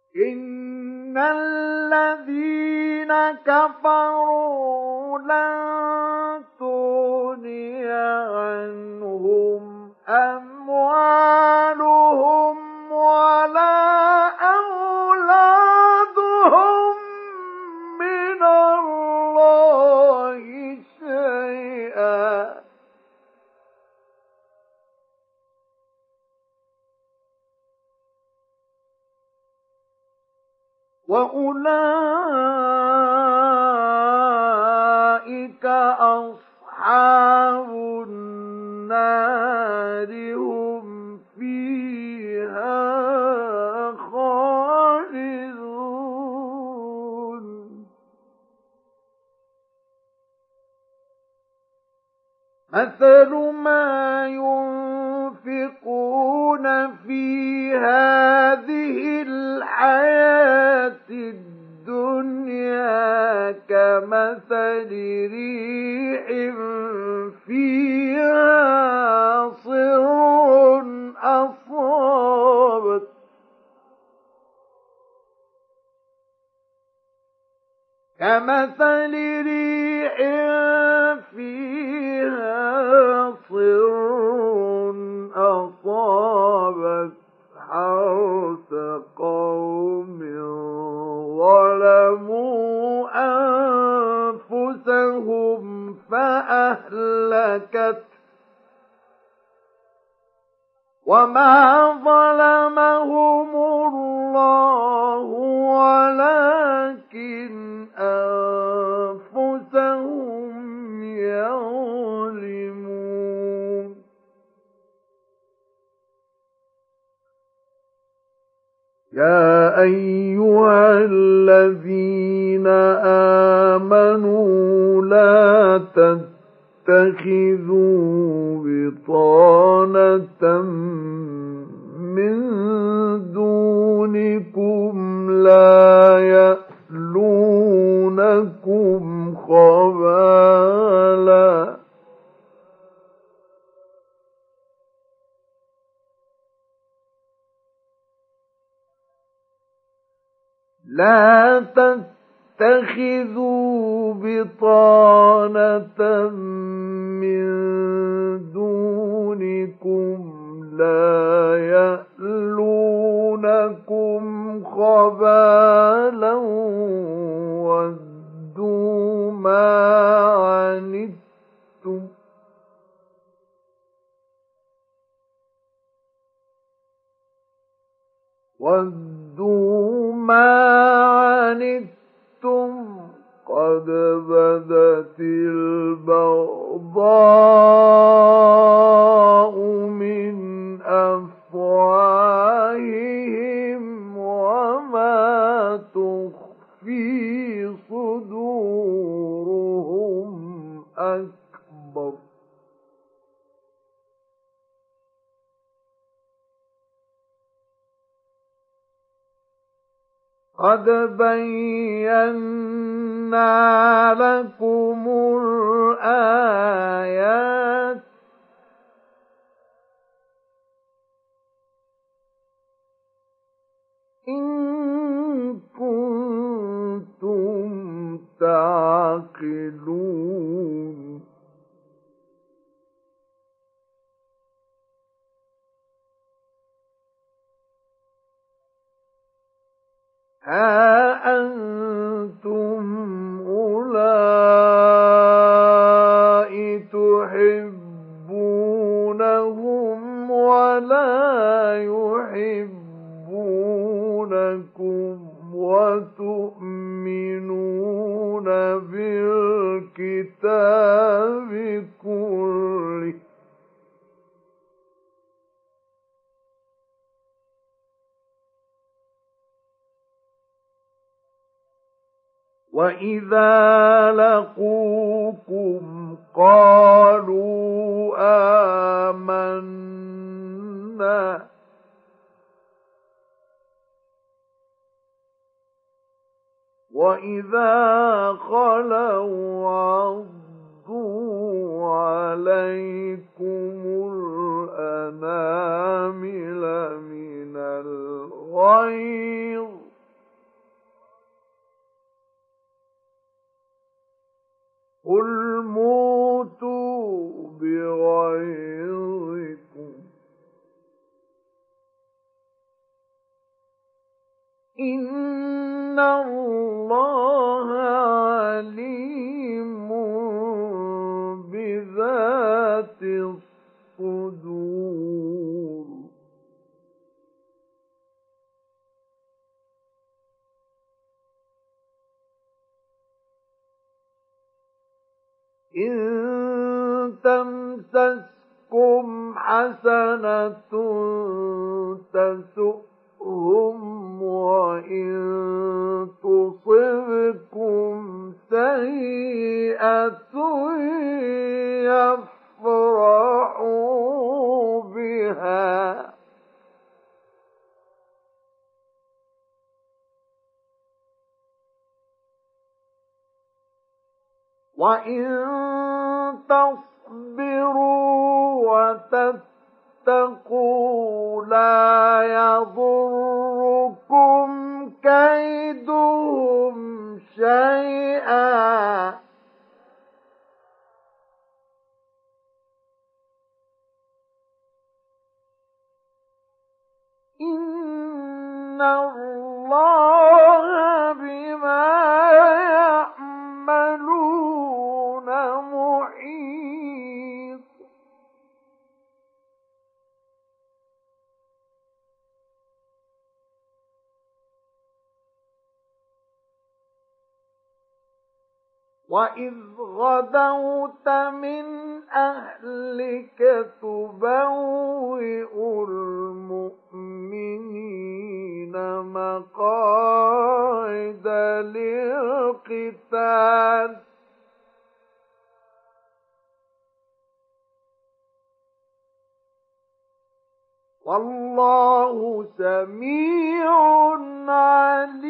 إن الذين كفروا لن تغني عنهم أموالهم ولا أولادهم من الله شيئا وأولئك أصحاب النار هم فيها خالدون مثل ما ينفقون في هذه الحياة الدنيا كمثل ريح فيها صر أصابت حرث قوم ظلموا أنفسهم فأهلكت وما ظلمهم الله ولكن أنفسهم يظلمون يا أيها الذين آمنوا لا تتخذوا بطانة من دونكم لا يألونكم خبالا لا تتخذوا بطانة من دونكم لا يألونكم خبالا ودوا ما عنتم قد بدت البغضاء من أفواههم وما تخفي صدورهم أكبر قد بينا لكم الآيات إن كنتم تعقلون ها أنتم أولئك تحبونهم ولا يحبونكم وتؤمنون بالكتاب كله وَإِذَا لَقُوكُمْ قَالُوا آمَنَّا وَإِذَا خَلَوْا عَضُّوا عَلَيْكُمُ الْأَنَامِلَ مِنَ الْغَيْظِ قُلْ مُوتُوا بِغَيظِكُمْ إِنَّ اللَّهَ عَلِيمٌ بِذَاتِ الصُّدُورِ إِن تَمْسَسْكُمْ حَسَنَةٌ تَسُؤْهُمْ وَإِن تُصِبْكُمْ سَيِّئَةٌ يَفْرَحُوا بِهَا وَإِن تَصْبِرُوا وَتَتَّقُوا لَا يَضُرُّكُمْ كَيْدُهُمْ شَيْئًا إِنَّ اللَّهَ بِمَا يَعْمَلُونَ مُحِيطٌ وَإِذْ غَدَوْتَ مِنْ أَهْلِكَ تُبَوِّئُ الْمُؤْمِنِينَ مَقَاعِدَ لِلْقِتَالِ وَاللَّهُ سَمِيعٌ عَلِيمٌ